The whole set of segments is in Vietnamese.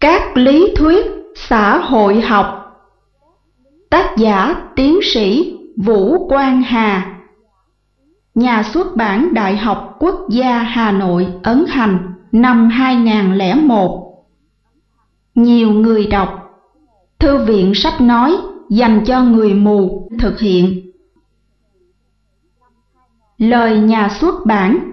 Các lý thuyết xã hội học. Tác giả tiến sĩ Vũ Quang Hà. Nhà xuất bản Đại học Quốc gia Hà Nội ấn hành năm 2001. Nhiều người đọc. Thư viện sách nói dành cho người mù thực hiện. Lời nhà xuất bản.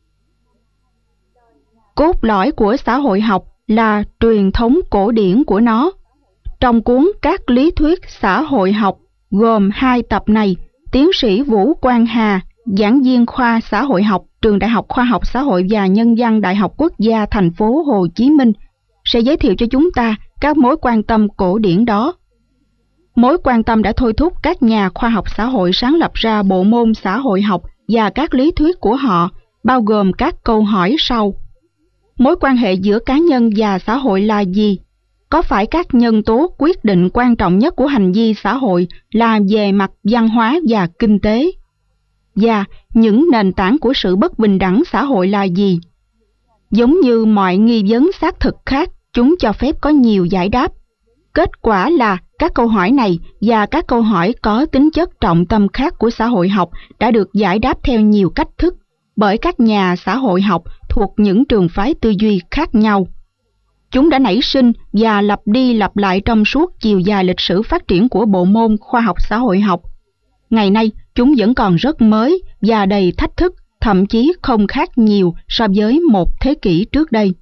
Cốt lõi của xã hội học là truyền thống cổ điển của nó. Trong cuốn Các lý thuyết xã hội học gồm 2 tập này, tiến sĩ Vũ Quang Hà, giảng viên khoa xã hội học, Trường Đại học Khoa học Xã hội và Nhân văn Đại học Quốc gia thành phố Hồ Chí Minh, sẽ giới thiệu cho chúng ta các mối quan tâm cổ điển đó. Mối quan tâm đã thôi thúc các nhà khoa học xã hội sáng lập ra bộ môn xã hội học và các lý thuyết của họ, bao gồm các câu hỏi sau. Mối quan hệ giữa cá nhân và xã hội là gì? Có phải các nhân tố quyết định quan trọng nhất của hành vi xã hội là về mặt văn hóa và kinh tế? Và những nền tảng của sự bất bình đẳng xã hội là gì? Giống như mọi nghi vấn xác thực khác, chúng cho phép có nhiều giải đáp. Kết quả là các câu hỏi này và các câu hỏi có tính chất trọng tâm khác của xã hội học đã được giải đáp theo nhiều cách thức bởi các nhà xã hội học thuộc những trường phái tư duy khác nhau. Chúng đã nảy sinh và lặp đi lặp lại trong suốt chiều dài lịch sử phát triển của bộ môn khoa học xã hội học. Ngày nay, chúng vẫn còn rất mới và đầy thách thức, thậm chí không khác nhiều so với một thế kỷ trước đây.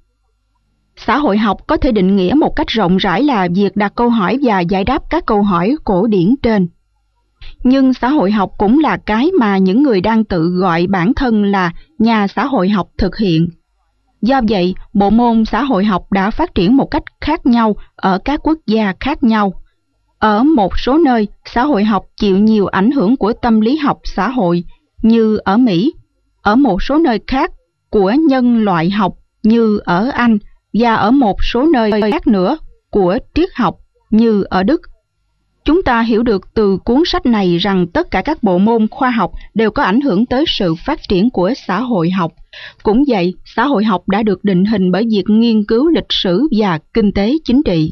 Xã hội học có thể định nghĩa một cách rộng rãi là việc đặt câu hỏi và giải đáp các câu hỏi cổ điển trên. Nhưng xã hội học cũng là cái mà những người đang tự gọi bản thân là nhà xã hội học thực hiện. Do vậy, bộ môn xã hội học đã phát triển một cách khác nhau ở các quốc gia khác nhau. Ở một số nơi, xã hội học chịu nhiều ảnh hưởng của tâm lý học xã hội như ở Mỹ, ở một số nơi khác của nhân loại học như ở Anh và ở một số nơi khác nữa của triết học như ở Đức. Chúng ta hiểu được từ cuốn sách này rằng tất cả các bộ môn khoa học đều có ảnh hưởng tới sự phát triển của xã hội học. Cũng vậy, xã hội học đã được định hình bởi việc nghiên cứu lịch sử và kinh tế chính trị.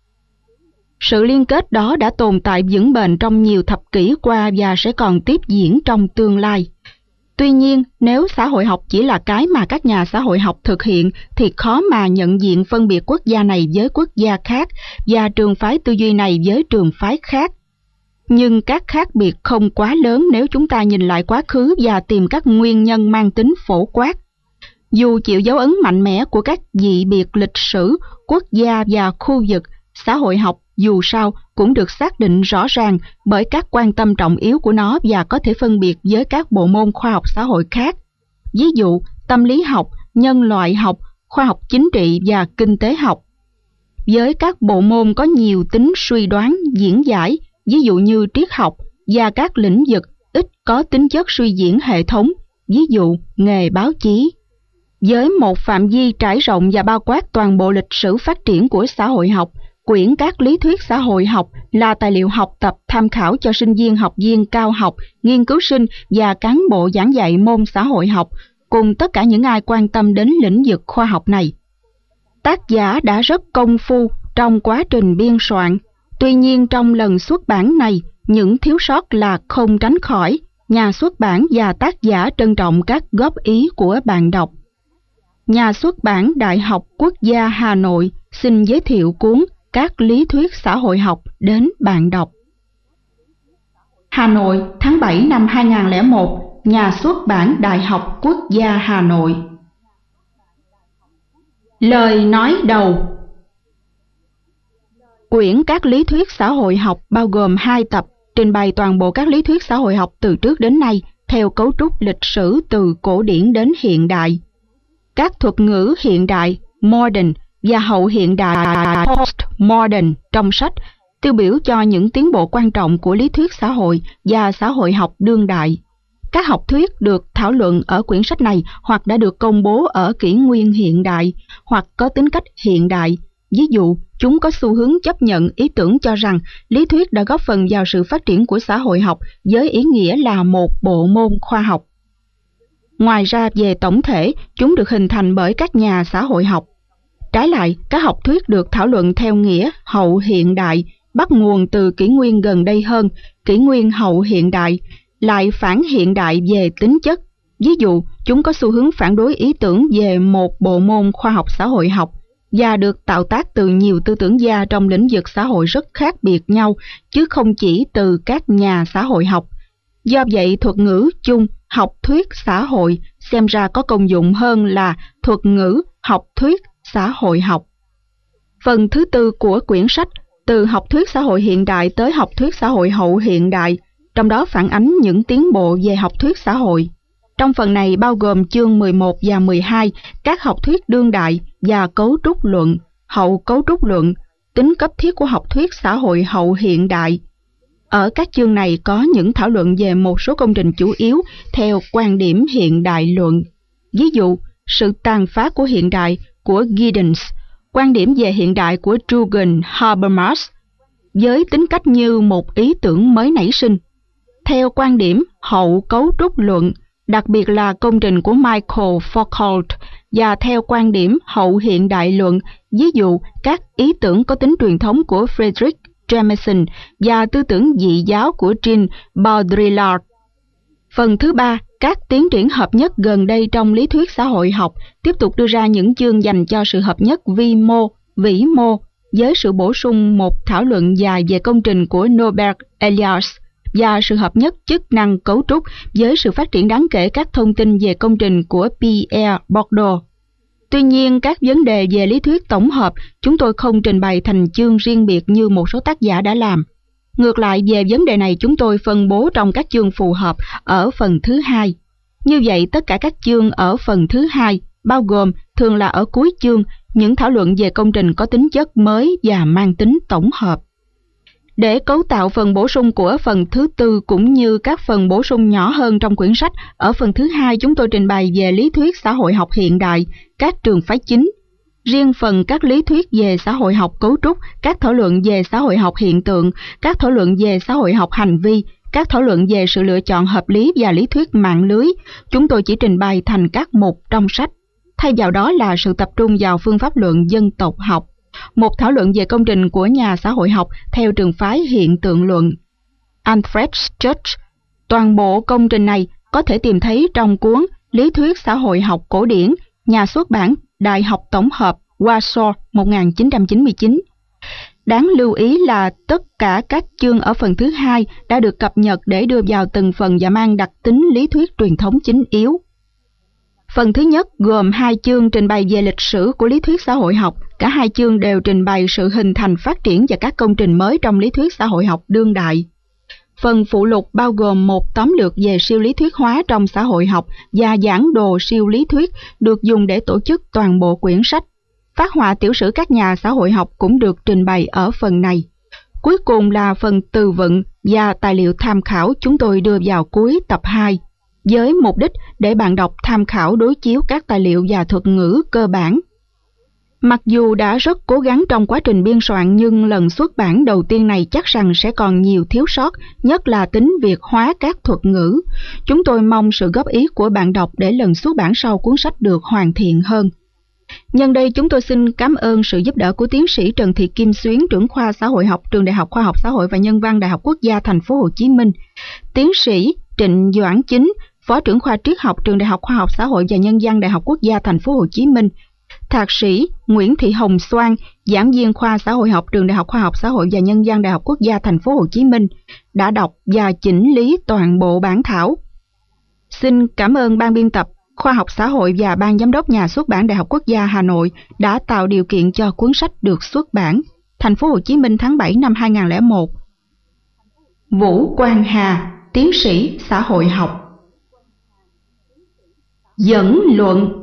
Sự liên kết đó đã tồn tại vững bền trong nhiều thập kỷ qua và sẽ còn tiếp diễn trong tương lai. Tuy nhiên, nếu xã hội học chỉ là cái mà các nhà xã hội học thực hiện, thì khó mà nhận diện phân biệt quốc gia này với quốc gia khác và trường phái tư duy này với trường phái khác. Nhưng các khác biệt không quá lớn nếu chúng ta nhìn lại quá khứ và tìm các nguyên nhân mang tính phổ quát. Dù chịu dấu ấn mạnh mẽ của các dị biệt lịch sử, quốc gia và khu vực, xã hội học dù sao cũng được xác định rõ ràng bởi các quan tâm trọng yếu của nó và có thể phân biệt với các bộ môn khoa học xã hội khác. Ví dụ, tâm lý học, nhân loại học, khoa học chính trị và kinh tế học. Với các bộ môn có nhiều tính suy đoán, diễn giải, ví dụ như triết học, và các lĩnh vực ít có tính chất suy diễn hệ thống, ví dụ nghề báo chí. Với một phạm vi trải rộng và bao quát toàn bộ lịch sử phát triển của xã hội học, quyển Các lý thuyết xã hội học là tài liệu học tập tham khảo cho sinh viên, học viên cao học, nghiên cứu sinh và cán bộ giảng dạy môn xã hội học, cùng tất cả những ai quan tâm đến lĩnh vực khoa học này. Tác giả đã rất công phu trong quá trình biên soạn. Tuy nhiên trong lần xuất bản này, những thiếu sót là không tránh khỏi. Nhà xuất bản và tác giả trân trọng các góp ý của bạn đọc. Nhà xuất bản Đại học Quốc gia Hà Nội xin giới thiệu cuốn Các lý thuyết xã hội học đến bạn đọc. Hà Nội, tháng 7 năm 2001, Nhà xuất bản Đại học Quốc gia Hà Nội. Lời nói đầu. Quyển Các lý thuyết xã hội học bao gồm 2 tập, trình bày toàn bộ các lý thuyết xã hội học từ trước đến nay, theo cấu trúc lịch sử từ cổ điển đến hiện đại. Các thuật ngữ hiện đại, modern, và hậu hiện đại, postmodern trong sách tiêu biểu cho những tiến bộ quan trọng của lý thuyết xã hội và xã hội học đương đại. Các học thuyết được thảo luận ở quyển sách này hoặc đã được công bố ở kỷ nguyên hiện đại, hoặc có tính cách hiện đại. Ví dụ, chúng có xu hướng chấp nhận ý tưởng cho rằng lý thuyết đã góp phần vào sự phát triển của xã hội học với ý nghĩa là một bộ môn khoa học. Ngoài ra, về tổng thể, chúng được hình thành bởi các nhà xã hội học. Trái lại, các học thuyết được thảo luận theo nghĩa hậu hiện đại, bắt nguồn từ kỷ nguyên gần đây hơn, kỷ nguyên hậu hiện đại, lại phản hiện đại về tính chất. Ví dụ, chúng có xu hướng phản đối ý tưởng về một bộ môn khoa học xã hội học và được tạo tác từ nhiều tư tưởng gia trong lĩnh vực xã hội rất khác biệt nhau, chứ không chỉ từ các nhà xã hội học. Do vậy, thuật ngữ chung học thuyết xã hội xem ra có công dụng hơn là thuật ngữ học thuyết xã hội học. Phần thứ tư của quyển sách, từ học thuyết xã hội hiện đại tới học thuyết xã hội hậu hiện đại, trong đó phản ánh những tiến bộ về học thuyết xã hội. Trong phần này bao gồm chương 11 và 12, các học thuyết đương đại và cấu trúc luận, hậu cấu trúc luận, tính cấp thiết của học thuyết xã hội hậu hiện đại. Ở các chương này có những thảo luận về một số công trình chủ yếu theo quan điểm hiện đại luận. Ví dụ, sự tàn phá của hiện đại của Giddens, quan điểm về hiện đại của Jürgen Habermas, với tính cách như một ý tưởng mới nảy sinh. Theo quan điểm hậu cấu trúc luận, đặc biệt là công trình của Michael Foucault, và theo quan điểm hậu hiện đại luận, ví dụ các ý tưởng có tính truyền thống của Friedrich Jameson và tư tưởng dị giáo của Jean Baudrillard. Phần thứ ba, các tiến triển hợp nhất gần đây trong lý thuyết xã hội học, tiếp tục đưa ra những chương dành cho sự hợp nhất vi mô, vĩ mô, với sự bổ sung một thảo luận dài về công trình của Norbert Elias, và sự hợp nhất chức năng cấu trúc với sự phát triển đáng kể các thông tin về công trình của Pierre Bourdieu. Tuy nhiên, các vấn đề về lý thuyết tổng hợp chúng tôi không trình bày thành chương riêng biệt như một số tác giả đã làm. Ngược lại, về vấn đề này chúng tôi phân bố trong các chương phù hợp ở phần thứ hai. Như vậy, tất cả các chương ở phần thứ hai, bao gồm thường là ở cuối chương, những thảo luận về công trình có tính chất mới và mang tính tổng hợp. Để cấu tạo phần bổ sung của phần thứ tư cũng như các phần bổ sung nhỏ hơn trong quyển sách, ở phần thứ hai chúng tôi trình bày về lý thuyết xã hội học hiện đại, các trường phái chính. Riêng phần các lý thuyết về xã hội học cấu trúc, các thảo luận về xã hội học hiện tượng, các thảo luận về xã hội học hành vi, các thảo luận về sự lựa chọn hợp lý và lý thuyết mạng lưới, chúng tôi chỉ trình bày thành các mục trong sách. Thay vào đó là sự tập trung vào phương pháp luận dân tộc học, một thảo luận về công trình của nhà xã hội học theo trường phái hiện tượng luận. Alfred Church. Toàn bộ công trình này có thể tìm thấy trong cuốn Lý thuyết xã hội học cổ điển, nhà xuất bản Đại học Tổng hợp Warsaw 1999. Đáng lưu ý là tất cả các chương ở phần thứ hai đã được cập nhật để đưa vào từng phần và mang đặc tính lý thuyết truyền thống chính yếu. Phần thứ nhất gồm 2 chương trình bày về lịch sử của lý thuyết xã hội học. Cả 2 chương đều trình bày sự hình thành, phát triển và các công trình mới trong lý thuyết xã hội học đương đại. Phần phụ lục bao gồm một tóm lược về siêu lý thuyết hóa trong xã hội học và giảng đồ siêu lý thuyết được dùng để tổ chức toàn bộ quyển sách. Phác họa tiểu sử các nhà xã hội học cũng được trình bày ở phần này. Cuối cùng là phần từ vựng và tài liệu tham khảo chúng tôi đưa vào cuối tập 2, với mục đích để bạn đọc tham khảo đối chiếu các tài liệu và thuật ngữ cơ bản. Mặc dù đã rất cố gắng trong quá trình biên soạn nhưng lần xuất bản đầu tiên này chắc rằng sẽ còn nhiều thiếu sót, nhất là tính việt hóa các thuật ngữ. Chúng tôi mong sự góp ý của bạn đọc để lần xuất bản sau cuốn sách được hoàn thiện hơn. Nhân đây chúng tôi xin cảm ơn sự giúp đỡ của tiến sĩ Trần Thị Kim Xuyến, trưởng khoa xã hội học Trường Đại học Khoa học Xã hội và Nhân văn Đại học Quốc gia Thành phố Hồ Chí Minh, tiến sĩ Trịnh Doãn Chính, phó trưởng khoa triết học Trường Đại học Khoa học Xã hội và Nhân văn Đại học Quốc gia Thành phố Hồ Chí Minh, thạc sĩ Nguyễn Thị Hồng Xoan, giảng viên khoa xã hội học Trường Đại học Khoa học Xã hội và Nhân văn Đại học Quốc gia Thành phố Hồ Chí Minh, đã đọc và chỉnh lý toàn bộ bản thảo. Xin cảm ơn ban biên tập Khoa học Xã hội và ban giám đốc Nhà xuất bản Đại học Quốc gia Hà Nội đã tạo điều kiện cho cuốn sách được xuất bản. Thành phố Hồ Chí Minh, tháng 7 năm 2001. Vũ Quang Hà, tiến sĩ xã hội học. Dẫn luận.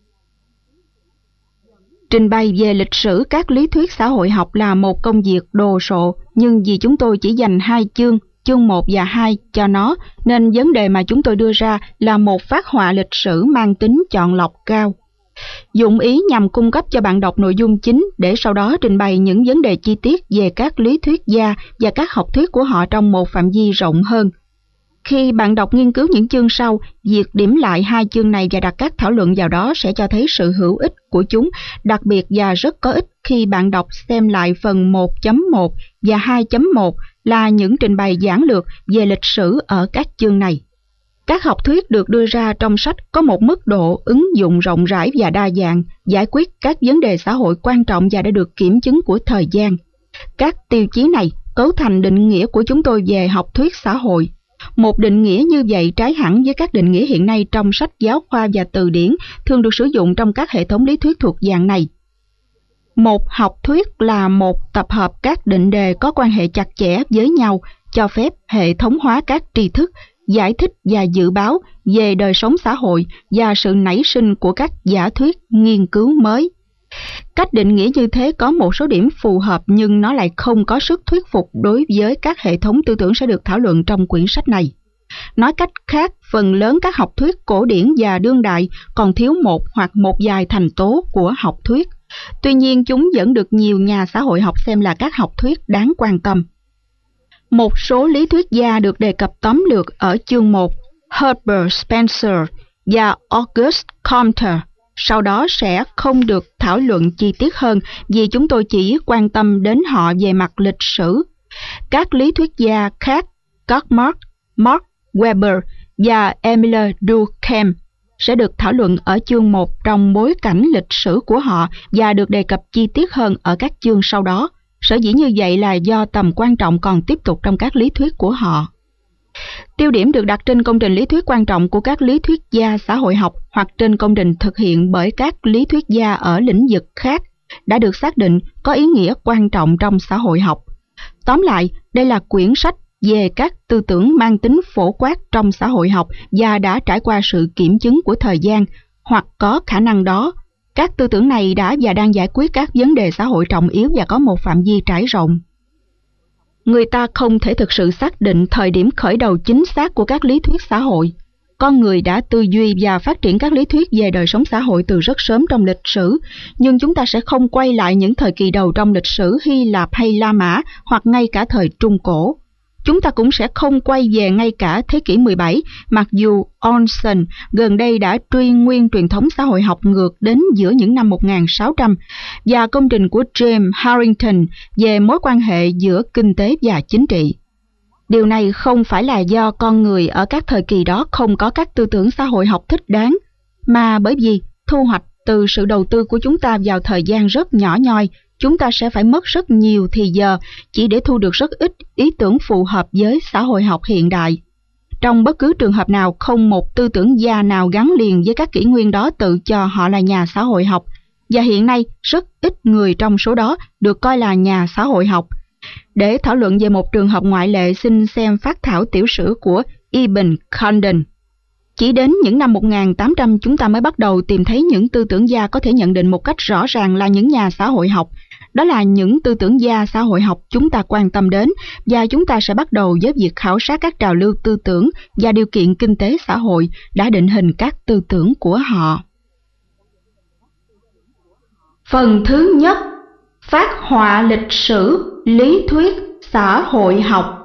Trình bày về lịch sử các lý thuyết xã hội học là một công việc đồ sộ, nhưng vì chúng tôi chỉ dành 2 chương 1 và 2 cho nó, nên vấn đề mà chúng tôi đưa ra là một phác họa lịch sử mang tính chọn lọc cao. Dụng ý nhằm cung cấp cho bạn đọc nội dung chính để sau đó trình bày những vấn đề chi tiết về các lý thuyết gia và các học thuyết của họ trong một phạm vi rộng hơn. Khi bạn đọc nghiên cứu những chương sau, việc điểm lại hai chương này và đặt các thảo luận vào đó sẽ cho thấy sự hữu ích của chúng, đặc biệt và rất có ích khi bạn đọc xem lại phần 1.1 và 2.1 là những trình bày giản lược về lịch sử ở các chương này. Các học thuyết được đưa ra trong sách có một mức độ ứng dụng rộng rãi và đa dạng, giải quyết các vấn đề xã hội quan trọng và đã được kiểm chứng của thời gian. Các tiêu chí này cấu thành định nghĩa của chúng tôi về học thuyết xã hội. Một định nghĩa như vậy trái hẳn với các định nghĩa hiện nay trong sách giáo khoa và từ điển thường được sử dụng trong các hệ thống lý thuyết thuộc dạng này. Một học thuyết là một tập hợp các định đề có quan hệ chặt chẽ với nhau, cho phép hệ thống hóa các tri thức, giải thích và dự báo về đời sống xã hội và sự nảy sinh của các giả thuyết nghiên cứu mới. Cách định nghĩa như thế có một số điểm phù hợp nhưng nó lại không có sức thuyết phục đối với các hệ thống tư tưởng sẽ được thảo luận trong quyển sách này. Nói cách khác, phần lớn các học thuyết cổ điển và đương đại còn thiếu một hoặc một vài thành tố của học thuyết. Tuy nhiên, chúng vẫn được nhiều nhà xã hội học xem là các học thuyết đáng quan tâm. Một số lý thuyết gia được đề cập tóm lược ở chương 1, Herbert Spencer và Auguste Comte, sau đó sẽ không được thảo luận chi tiết hơn vì chúng tôi chỉ quan tâm đến họ về mặt lịch sử. Các lý thuyết gia khác, Karl Marx, Max Weber và Emile Durkheim sẽ được thảo luận ở chương 1 trong bối cảnh lịch sử của họ và được đề cập chi tiết hơn ở các chương sau đó. Sở dĩ như vậy là do tầm quan trọng còn tiếp tục trong các lý thuyết của họ. Tiêu điểm được đặt trên công trình lý thuyết quan trọng của các lý thuyết gia xã hội học hoặc trên công trình thực hiện bởi các lý thuyết gia ở lĩnh vực khác đã được xác định có ý nghĩa quan trọng trong xã hội học. Tóm lại, đây là quyển sách về các tư tưởng mang tính phổ quát trong xã hội học và đã trải qua sự kiểm chứng của thời gian, hoặc có khả năng đó. Các tư tưởng này đã và đang giải quyết các vấn đề xã hội trọng yếu và có một phạm vi trải rộng. Người ta không thể thực sự xác định thời điểm khởi đầu chính xác của các lý thuyết xã hội. Con người đã tư duy và phát triển các lý thuyết về đời sống xã hội từ rất sớm trong lịch sử, nhưng chúng ta sẽ không quay lại những thời kỳ đầu trong lịch sử Hy Lạp hay La Mã hoặc ngay cả thời Trung Cổ. Chúng ta cũng sẽ không quay về ngay cả thế kỷ 17, mặc dù Olson gần đây đã truy nguyên truyền thống xã hội học ngược đến giữa những năm 1600 và công trình của James Harrington về mối quan hệ giữa kinh tế và chính trị. Điều này không phải là do con người ở các thời kỳ đó không có các tư tưởng xã hội học thích đáng, mà bởi vì thu hoạch từ sự đầu tư của chúng ta vào thời gian rất nhỏ nhoi, chúng ta sẽ phải mất rất nhiều thì giờ chỉ để thu được rất ít ý tưởng phù hợp với xã hội học hiện đại. Trong bất cứ trường hợp nào, không một tư tưởng gia nào gắn liền với các kỷ nguyên đó tự cho họ là nhà xã hội học, và hiện nay rất ít người trong số đó được coi là nhà xã hội học. Để thảo luận về một trường hợp ngoại lệ, xin xem phác thảo tiểu sử của Ibn Khaldun. Chỉ đến những năm 1800 chúng ta mới bắt đầu tìm thấy những tư tưởng gia có thể nhận định một cách rõ ràng là những nhà xã hội học. Đó là những tư tưởng gia xã hội học chúng ta quan tâm đến, và chúng ta sẽ bắt đầu với việc khảo sát các trào lưu tư tưởng và điều kiện kinh tế xã hội đã định hình các tư tưởng của họ. Phần thứ nhất, phác họa lịch sử, lý thuyết xã hội học.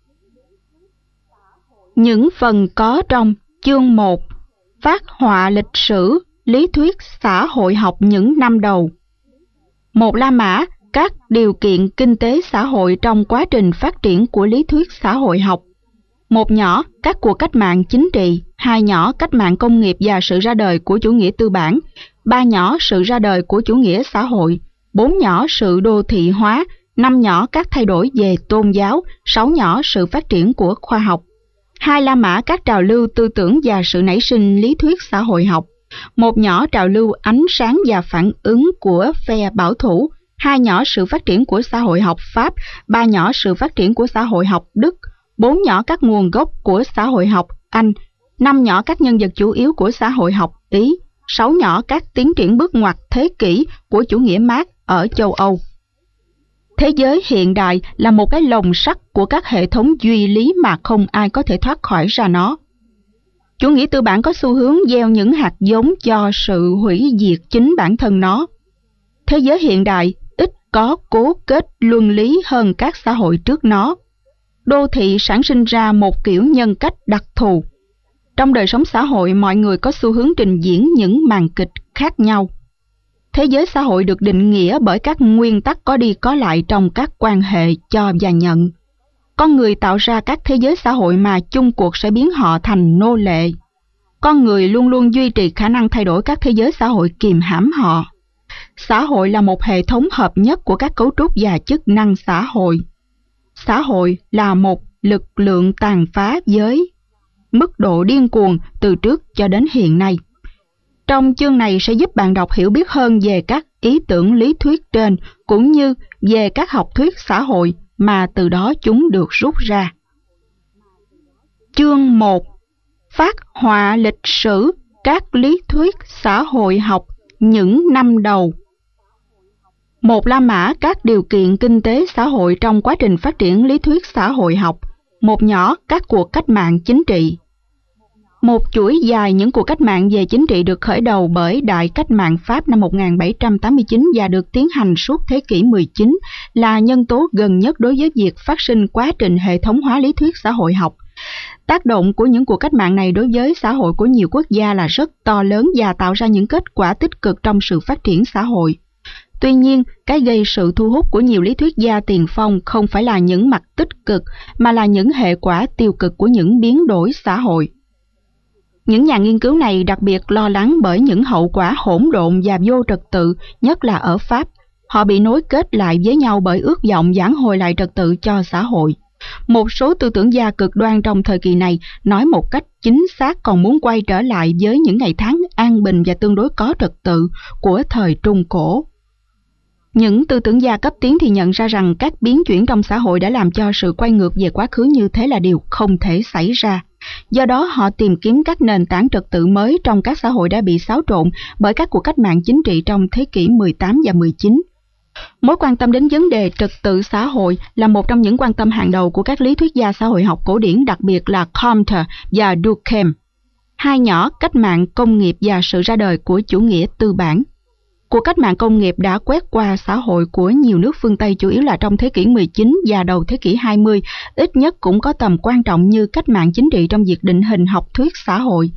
Những phần có trong chương 1, phác họa lịch sử, lý thuyết xã hội học những năm đầu. 1. La Mã, các điều kiện kinh tế xã hội trong quá trình phát triển của lý thuyết xã hội học. 1 nhỏ, các cuộc cách mạng chính trị. 2 nhỏ, cách mạng công nghiệp và sự ra đời của chủ nghĩa tư bản. 3 nhỏ, sự ra đời của chủ nghĩa xã hội. 4 nhỏ, sự đô thị hóa. 5 nhỏ, các thay đổi về tôn giáo. 6 nhỏ, sự phát triển của khoa học. 2 La Mã, các trào lưu tư tưởng và sự nảy sinh lý thuyết xã hội học. 1 nhỏ, trào lưu ánh sáng và phản ứng của phe bảo thủ. 2 nhỏ, sự phát triển của xã hội học Pháp. 3 nhỏ, sự phát triển của xã hội học Đức. 4 nhỏ, các nguồn gốc của xã hội học Anh. 5 nhỏ, các nhân vật chủ yếu của xã hội học Ý. 6 nhỏ, các tiến triển bước ngoặt thế kỷ của chủ nghĩa Mác ở châu Âu. Thế giới hiện đại là một cái lồng sắt của các hệ thống duy lý mà không ai có thể thoát khỏi ra nó. Chủ nghĩa tư bản có xu hướng gieo những hạt giống cho sự hủy diệt chính bản thân nó. Thế giới hiện đại ít có cố kết luân lý hơn các xã hội trước nó. Đô thị sản sinh ra một kiểu nhân cách đặc thù. Trong đời sống xã hội, mọi người có xu hướng trình diễn những màn kịch khác nhau. Thế giới xã hội được định nghĩa bởi các nguyên tắc có đi có lại trong các quan hệ cho và nhận. Con người tạo ra các thế giới xã hội mà chung cuộc sẽ biến họ thành nô lệ. Con người luôn luôn duy trì khả năng thay đổi các thế giới xã hội kìm hãm họ. Xã hội là một hệ thống hợp nhất của các cấu trúc và chức năng xã hội. Xã hội là một lực lượng tàn phá với mức độ điên cuồng từ trước cho đến hiện nay. Trong chương này sẽ giúp bạn đọc hiểu biết hơn về các ý tưởng lý thuyết trên, cũng như về các học thuyết xã hội mà từ đó chúng được rút ra. Chương 1. Phác họa lịch sử các lý thuyết xã hội học những năm đầu. 1. La mã các điều kiện kinh tế xã hội trong quá trình phát triển lý thuyết xã hội học. 1. Nhỏ các cuộc cách mạng chính trị. Một chuỗi dài những cuộc cách mạng về chính trị được khởi đầu bởi Đại cách mạng Pháp năm 1789 và được tiến hành suốt thế kỷ 19 là nhân tố gần nhất đối với việc phát sinh quá trình hệ thống hóa lý thuyết xã hội học. Tác động của những cuộc cách mạng này đối với xã hội của nhiều quốc gia là rất to lớn và tạo ra những kết quả tích cực trong sự phát triển xã hội. Tuy nhiên, cái gây sự thu hút của nhiều lý thuyết gia tiền phong không phải là những mặt tích cực, mà là những hệ quả tiêu cực của những biến đổi xã hội. Những nhà nghiên cứu này đặc biệt lo lắng bởi những hậu quả hỗn độn và vô trật tự, nhất là ở Pháp. Họ bị nối kết lại với nhau bởi ước vọng vãn hồi lại trật tự cho xã hội. Một số tư tưởng gia cực đoan trong thời kỳ này nói một cách chính xác còn muốn quay trở lại với những ngày tháng an bình và tương đối có trật tự của thời Trung Cổ. Những tư tưởng gia cấp tiến thì nhận ra rằng các biến chuyển trong xã hội đã làm cho sự quay ngược về quá khứ như thế là điều không thể xảy ra. Do đó họ tìm kiếm các nền tảng trật tự mới trong các xã hội đã bị xáo trộn bởi các cuộc cách mạng chính trị trong thế kỷ 18 và 19. Mối quan tâm đến vấn đề trật tự xã hội là một trong những quan tâm hàng đầu của các lý thuyết gia xã hội học cổ điển, đặc biệt là Comte và Durkheim. Hai nhỏ cách mạng công nghiệp và sự ra đời của chủ nghĩa tư bản. Cuộc cách mạng công nghiệp đã quét qua xã hội của nhiều nước phương Tây, chủ yếu là trong thế kỷ 19 và đầu thế kỷ 20, ít nhất cũng có tầm quan trọng như cách mạng chính trị trong việc định hình học thuyết xã hội.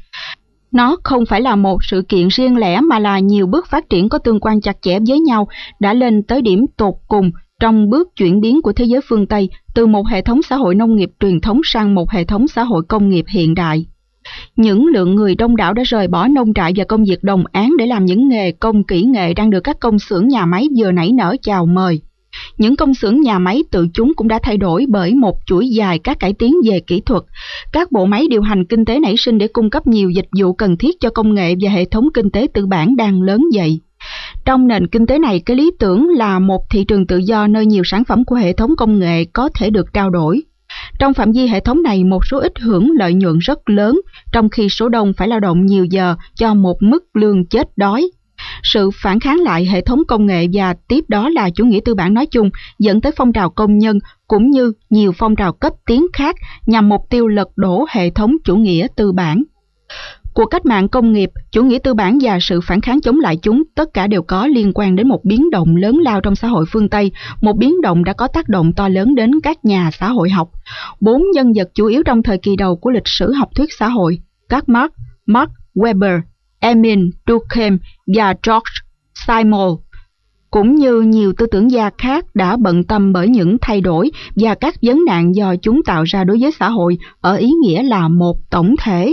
Nó không phải là một sự kiện riêng lẻ mà là nhiều bước phát triển có tương quan chặt chẽ với nhau đã lên tới điểm tột cùng trong bước chuyển biến của thế giới phương Tây từ một hệ thống xã hội nông nghiệp truyền thống sang một hệ thống xã hội công nghiệp hiện đại. Những lượng người đông đảo đã rời bỏ nông trại và công việc đồng áng để làm những nghề công kỹ nghệ đang được các công xưởng nhà máy vừa nảy nở chào mời. Những công xưởng nhà máy tự chúng cũng đã thay đổi bởi một chuỗi dài các cải tiến về kỹ thuật. Các bộ máy điều hành kinh tế nảy sinh để cung cấp nhiều dịch vụ cần thiết cho công nghệ và hệ thống kinh tế tư bản đang lớn dậy. Trong nền kinh tế này, cái lý tưởng là một thị trường tự do nơi nhiều sản phẩm của hệ thống công nghệ có thể được trao đổi. Trong phạm vi hệ thống này, một số ít hưởng lợi nhuận rất lớn, trong khi số đông phải lao động nhiều giờ cho một mức lương chết đói. Sự phản kháng lại hệ thống công nghệ và tiếp đó là chủ nghĩa tư bản nói chung dẫn tới phong trào công nhân cũng như nhiều phong trào cấp tiến khác nhằm mục tiêu lật đổ hệ thống chủ nghĩa tư bản. Cuộc cách mạng công nghiệp, chủ nghĩa tư bản và sự phản kháng chống lại chúng tất cả đều có liên quan đến một biến động lớn lao trong xã hội phương Tây, một biến động đã có tác động to lớn đến các nhà xã hội học. 4 nhân vật chủ yếu trong thời kỳ đầu của lịch sử học thuyết xã hội, các Max Weber, Emil Durkheim và George Simmel, cũng như nhiều tư tưởng gia khác đã bận tâm bởi những thay đổi và các vấn nạn do chúng tạo ra đối với xã hội ở ý nghĩa là một tổng thể.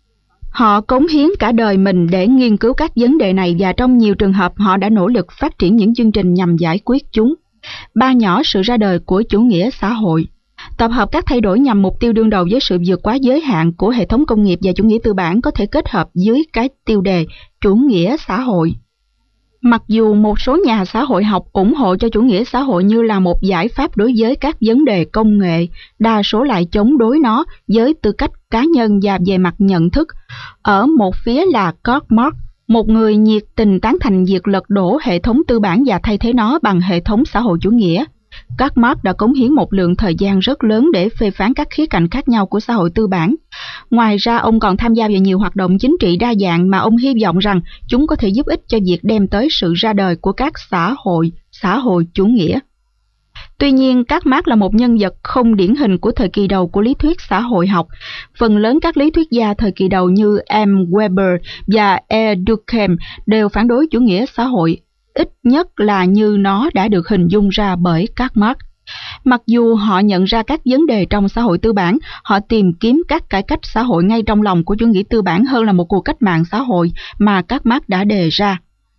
Họ cống hiến cả đời mình để nghiên cứu các vấn đề này và trong nhiều trường hợp họ đã nỗ lực phát triển những chương trình nhằm giải quyết chúng. 3 nhỏ sự ra đời của chủ nghĩa xã hội. Tập hợp các thay đổi nhằm mục tiêu đương đầu với sự vượt quá giới hạn của hệ thống công nghiệp và chủ nghĩa tư bản có thể kết hợp dưới cái tiêu đề chủ nghĩa xã hội. Mặc dù một số nhà xã hội học ủng hộ cho chủ nghĩa xã hội như là một giải pháp đối với các vấn đề công nghệ, đa số lại chống đối nó với tư cách cá nhân và về mặt nhận thức. Ở một phía là Karl Marx, một người nhiệt tình tán thành việc lật đổ hệ thống tư bản và thay thế nó bằng hệ thống xã hội chủ nghĩa. Karl Marx đã cống hiến một lượng thời gian rất lớn để phê phán các khía cạnh khác nhau của xã hội tư bản. Ngoài ra, ông còn tham gia vào nhiều hoạt động chính trị đa dạng mà ông hy vọng rằng chúng có thể giúp ích cho việc đem tới sự ra đời của các xã hội chủ nghĩa. Tuy nhiên, Karl Marx là một nhân vật không điển hình của thời kỳ đầu của lý thuyết xã hội học. Phần lớn các lý thuyết gia thời kỳ đầu như M. Weber và E. Durkheim đều phản đối chủ nghĩa xã hội, ít nhất là như nó đã được hình dung ra bởi Karl Marx. Mặc dù họ nhận ra các vấn đề trong xã hội tư bản, họ tìm kiếm các cải cách xã hội ngay trong lòng của chủ nghĩa tư bản hơn là một cuộc cách mạng xã hội mà Karl Marx đã đề ra.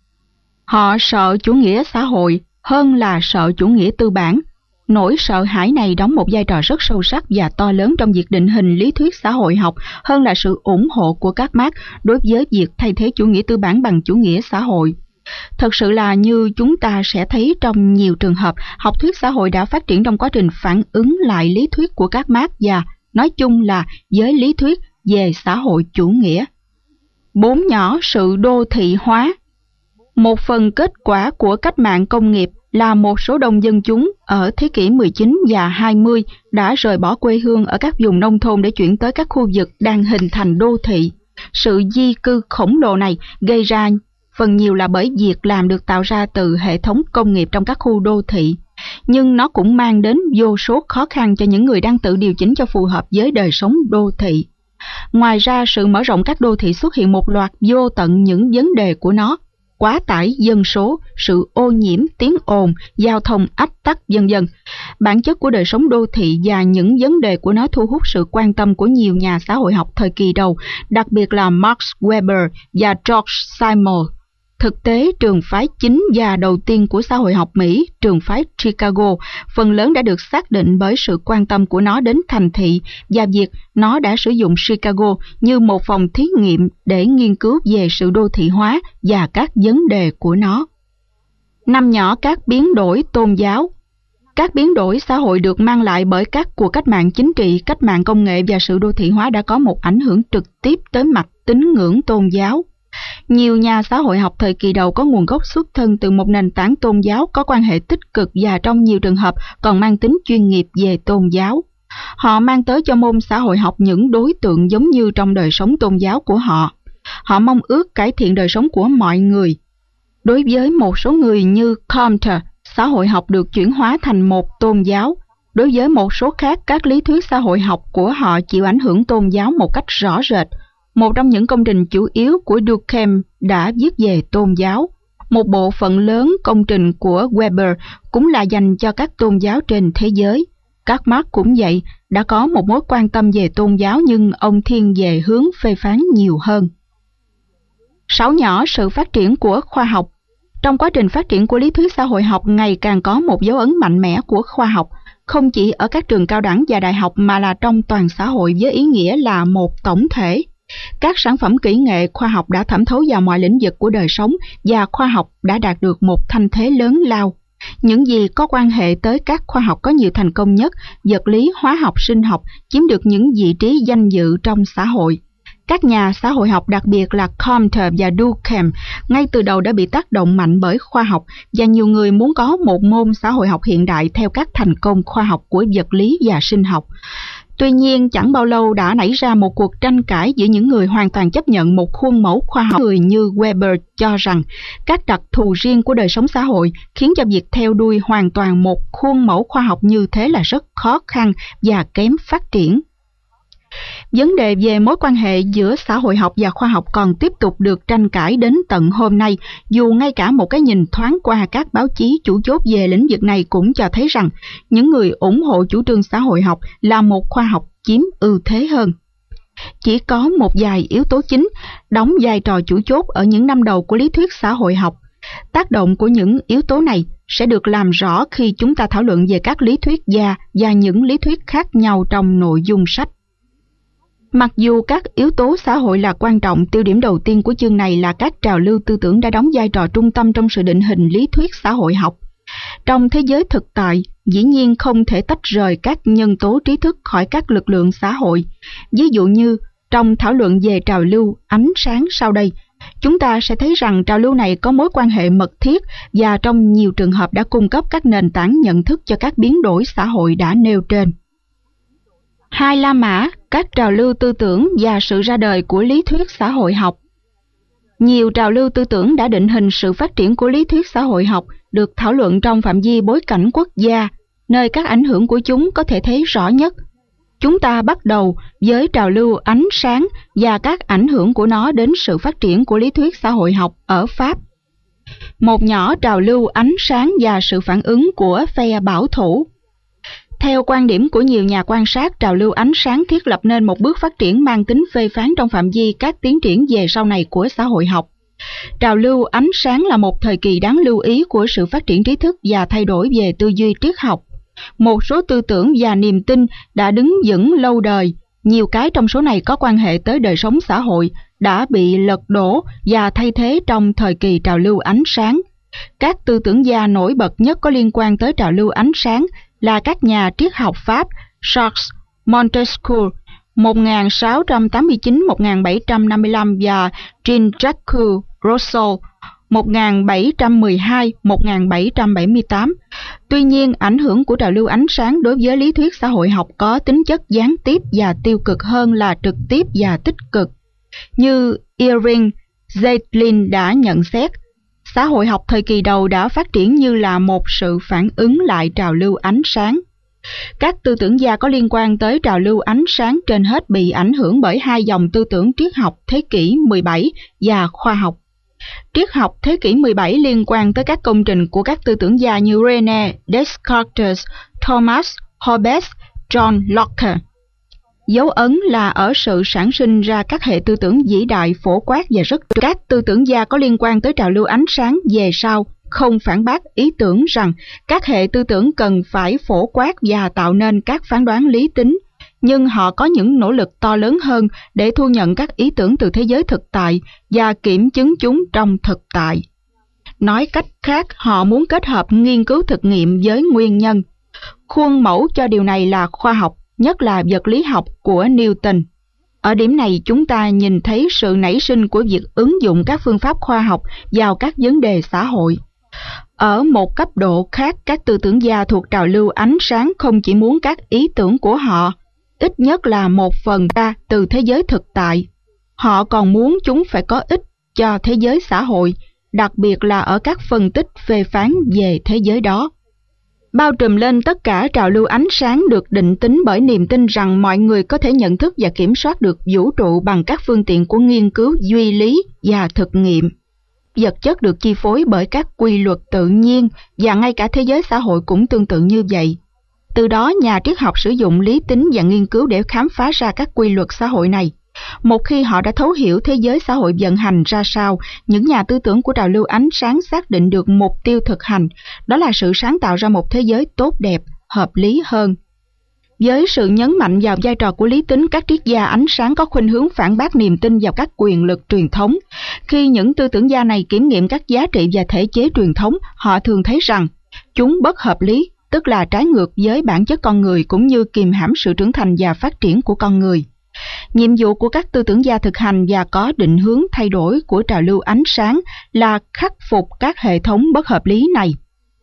Họ sợ chủ nghĩa xã hội hơn là sợ chủ nghĩa tư bản. Nỗi sợ hãi này đóng một vai trò rất sâu sắc và to lớn trong việc định hình lý thuyết xã hội học hơn là sự ủng hộ của Karl Marx đối với việc thay thế chủ nghĩa tư bản bằng chủ nghĩa xã hội. Thật sự là như chúng ta sẽ thấy trong nhiều trường hợp, học thuyết xã hội đã phát triển trong quá trình phản ứng lại lý thuyết của Karl Marx và nói chung là với lý thuyết về xã hội chủ nghĩa. 4 nhỏ sự đô thị hóa. Một phần kết quả của cách mạng công nghiệp là một số đông dân chúng ở thế kỷ 19 và 20 đã rời bỏ quê hương ở các vùng nông thôn để chuyển tới các khu vực đang hình thành đô thị. Sự di cư khổng lồ này gây ra phần nhiều là bởi việc làm được tạo ra từ hệ thống công nghiệp trong các khu đô thị, nhưng nó cũng mang đến vô số khó khăn cho những người đang tự điều chỉnh cho phù hợp với đời sống đô thị. Ngoài ra, sự mở rộng các đô thị xuất hiện một loạt vô tận những vấn đề của nó: quá tải dân số, sự ô nhiễm, tiếng ồn, giao thông ách tắc, vân vân. Bản chất của đời sống đô thị và những vấn đề của nó thu hút sự quan tâm của nhiều nhà xã hội học thời kỳ đầu, đặc biệt là Max Weber và George Simmel. Thực tế, trường phái chính và đầu tiên của xã hội học Mỹ, trường phái Chicago, phần lớn đã được xác định bởi sự quan tâm của nó đến thành thị và việc nó đã sử dụng Chicago như một phòng thí nghiệm để nghiên cứu về sự đô thị hóa và các vấn đề của nó. 5 nhỏ các biến đổi tôn giáo. Các biến đổi xã hội được mang lại bởi các cuộc cách mạng chính trị, cách mạng công nghệ và sự đô thị hóa đã có một ảnh hưởng trực tiếp tới mặt tín ngưỡng tôn giáo. Nhiều nhà xã hội học thời kỳ đầu có nguồn gốc xuất thân từ một nền tảng tôn giáo có quan hệ tích cực và trong nhiều trường hợp còn mang tính chuyên nghiệp về tôn giáo. Họ mang tới cho môn xã hội học những đối tượng giống như trong đời sống tôn giáo của họ. Họ mong ước cải thiện đời sống của mọi người. Đối với một số người như Comte, xã hội học được chuyển hóa thành một tôn giáo. Đối với một số khác, các lý thuyết xã hội học của họ chịu ảnh hưởng tôn giáo một cách rõ rệt. Một trong những công trình chủ yếu của Durkheim đã viết về tôn giáo. Một bộ phận lớn công trình của Weber cũng là dành cho các tôn giáo trên thế giới. Karl Marx cũng vậy, đã có một mối quan tâm về tôn giáo nhưng ông thiên về hướng phê phán nhiều hơn. 6 nhỏ sự phát triển của khoa học. Trong quá trình phát triển của lý thuyết xã hội học ngày càng có một dấu ấn mạnh mẽ của khoa học, không chỉ ở các trường cao đẳng và đại học mà là trong toàn xã hội với ý nghĩa là một tổng thể. Các sản phẩm kỹ nghệ khoa học đã thẩm thấu vào mọi lĩnh vực của đời sống và khoa học đã đạt được một thanh thế lớn lao. Những gì có quan hệ tới các khoa học có nhiều thành công nhất, vật lý, hóa học, sinh học, chiếm được những vị trí danh dự trong xã hội. Các nhà xã hội học, đặc biệt là Comte và Durkheim, ngay từ đầu đã bị tác động mạnh bởi khoa học và nhiều người muốn có một môn xã hội học hiện đại theo các thành công khoa học của vật lý và sinh học. Tuy nhiên, chẳng bao lâu đã nảy ra một cuộc tranh cãi giữa những người hoàn toàn chấp nhận một khuôn mẫu khoa học. Người như Weber cho rằng các đặc thù riêng của đời sống xã hội khiến cho việc theo đuôi hoàn toàn một khuôn mẫu khoa học như thế là rất khó khăn và kém phát triển. Vấn đề về mối quan hệ giữa xã hội học và khoa học còn tiếp tục được tranh cãi đến tận hôm nay, dù ngay cả một cái nhìn thoáng qua các báo chí chủ chốt về lĩnh vực này cũng cho thấy rằng những người ủng hộ chủ trương xã hội học là một khoa học chiếm ưu thế hơn. Chỉ có một vài yếu tố chính đóng vai trò chủ chốt ở những năm đầu của lý thuyết xã hội học. Tác động của những yếu tố này sẽ được làm rõ khi chúng ta thảo luận về các lý thuyết gia và những lý thuyết khác nhau trong nội dung sách. Mặc dù các yếu tố xã hội là quan trọng, tiêu điểm đầu tiên của chương này là các trào lưu tư tưởng đã đóng vai trò trung tâm trong sự định hình lý thuyết xã hội học. Trong thế giới thực tại, dĩ nhiên không thể tách rời các nhân tố trí thức khỏi các lực lượng xã hội. Ví dụ như trong thảo luận về trào lưu ánh sáng sau đây, chúng ta sẽ thấy rằng trào lưu này có mối quan hệ mật thiết và trong nhiều trường hợp đã cung cấp các nền tảng nhận thức cho các biến đổi xã hội đã nêu trên. 2. La Mã, các trào lưu tư tưởng và sự ra đời của lý thuyết xã hội học. Nhiều trào lưu tư tưởng đã định hình sự phát triển của lý thuyết xã hội học được thảo luận trong phạm vi bối cảnh quốc gia, nơi các ảnh hưởng của chúng có thể thấy rõ nhất. Chúng ta bắt đầu với trào lưu ánh sáng và các ảnh hưởng của nó đến sự phát triển của lý thuyết xã hội học ở Pháp. Một nhỏ trào lưu ánh sáng và sự phản ứng của phe bảo thủ. Theo quan điểm của nhiều nhà quan sát, trào lưu ánh sáng thiết lập nên một bước phát triển mang tính phê phán trong phạm vi các tiến triển về sau này của xã hội học. Trào lưu ánh sáng là một thời kỳ đáng lưu ý của sự phát triển trí thức và thay đổi về tư duy triết học. Một số tư tưởng và niềm tin đã đứng vững lâu đời, nhiều cái trong số này có quan hệ tới đời sống xã hội, đã bị lật đổ và thay thế trong thời kỳ trào lưu ánh sáng. Các tư tưởng gia nổi bật nhất có liên quan tới trào lưu ánh sáng là các nhà triết học Pháp Charles Montesquieu 1689-1755 và Jean-Jacques Rousseau 1712-1778. Tuy nhiên, ảnh hưởng của trào lưu ánh sáng đối với lý thuyết xã hội học có tính chất gián tiếp và tiêu cực hơn là trực tiếp và tích cực. Như Irving Yalom đã nhận xét, xã hội học thời kỳ đầu đã phát triển như là một sự phản ứng lại trào lưu ánh sáng. Các tư tưởng gia có liên quan tới trào lưu ánh sáng trên hết bị ảnh hưởng bởi hai dòng tư tưởng triết học thế kỷ 17 và khoa học. Triết học thế kỷ 17 liên quan tới các công trình của các tư tưởng gia như René Descartes, Thomas Hobbes, John Locke. Dấu ấn là ở sự sản sinh ra các hệ tư tưởng vĩ đại phổ quát và rất các tư tưởng gia có liên quan tới trào lưu ánh sáng về sau không phản bác ý tưởng rằng các hệ tư tưởng cần phải phổ quát và tạo nên các phán đoán lý tính, nhưng họ có những nỗ lực to lớn hơn để thu nhận các ý tưởng từ thế giới thực tại và kiểm chứng chúng trong thực tại. Nói cách khác, họ muốn kết hợp nghiên cứu thực nghiệm với nguyên nhân. Khuôn mẫu cho điều này là khoa học, nhất là vật lý học của Newton. Ở điểm này chúng ta nhìn thấy sự nảy sinh của việc ứng dụng các phương pháp khoa học vào các vấn đề xã hội. Ở một cấp độ khác, các tư tưởng gia thuộc trào lưu ánh sáng không chỉ muốn các ý tưởng của họ ít nhất là một phần ra từ thế giới thực tại, họ còn muốn chúng phải có ích cho thế giới xã hội, đặc biệt là ở các phân tích phê phán về thế giới đó. Bao trùm lên tất cả trào lưu ánh sáng được định tính bởi niềm tin rằng mọi người có thể nhận thức và kiểm soát được vũ trụ bằng các phương tiện của nghiên cứu duy lý và thực nghiệm. Vật chất được chi phối bởi các quy luật tự nhiên và ngay cả thế giới xã hội cũng tương tự như vậy. Từ đó, nhà triết học sử dụng lý tính và nghiên cứu để khám phá ra các quy luật xã hội này. Một khi họ đã thấu hiểu thế giới xã hội vận hành ra sao, những nhà tư tưởng của trào lưu ánh sáng xác định được mục tiêu thực hành, đó là sự sáng tạo ra một thế giới tốt đẹp, hợp lý hơn. Với sự nhấn mạnh vào vai trò của lý tính, các triết gia ánh sáng có khuynh hướng phản bác niềm tin vào các quyền lực truyền thống. Khi những tư tưởng gia này kiểm nghiệm các giá trị và thể chế truyền thống, họ thường thấy rằng chúng bất hợp lý, tức là trái ngược với bản chất con người cũng như kìm hãm sự trưởng thành và phát triển của con người. Nhiệm vụ của các tư tưởng gia thực hành và có định hướng thay đổi của trào lưu ánh sáng là khắc phục các hệ thống bất hợp lý này.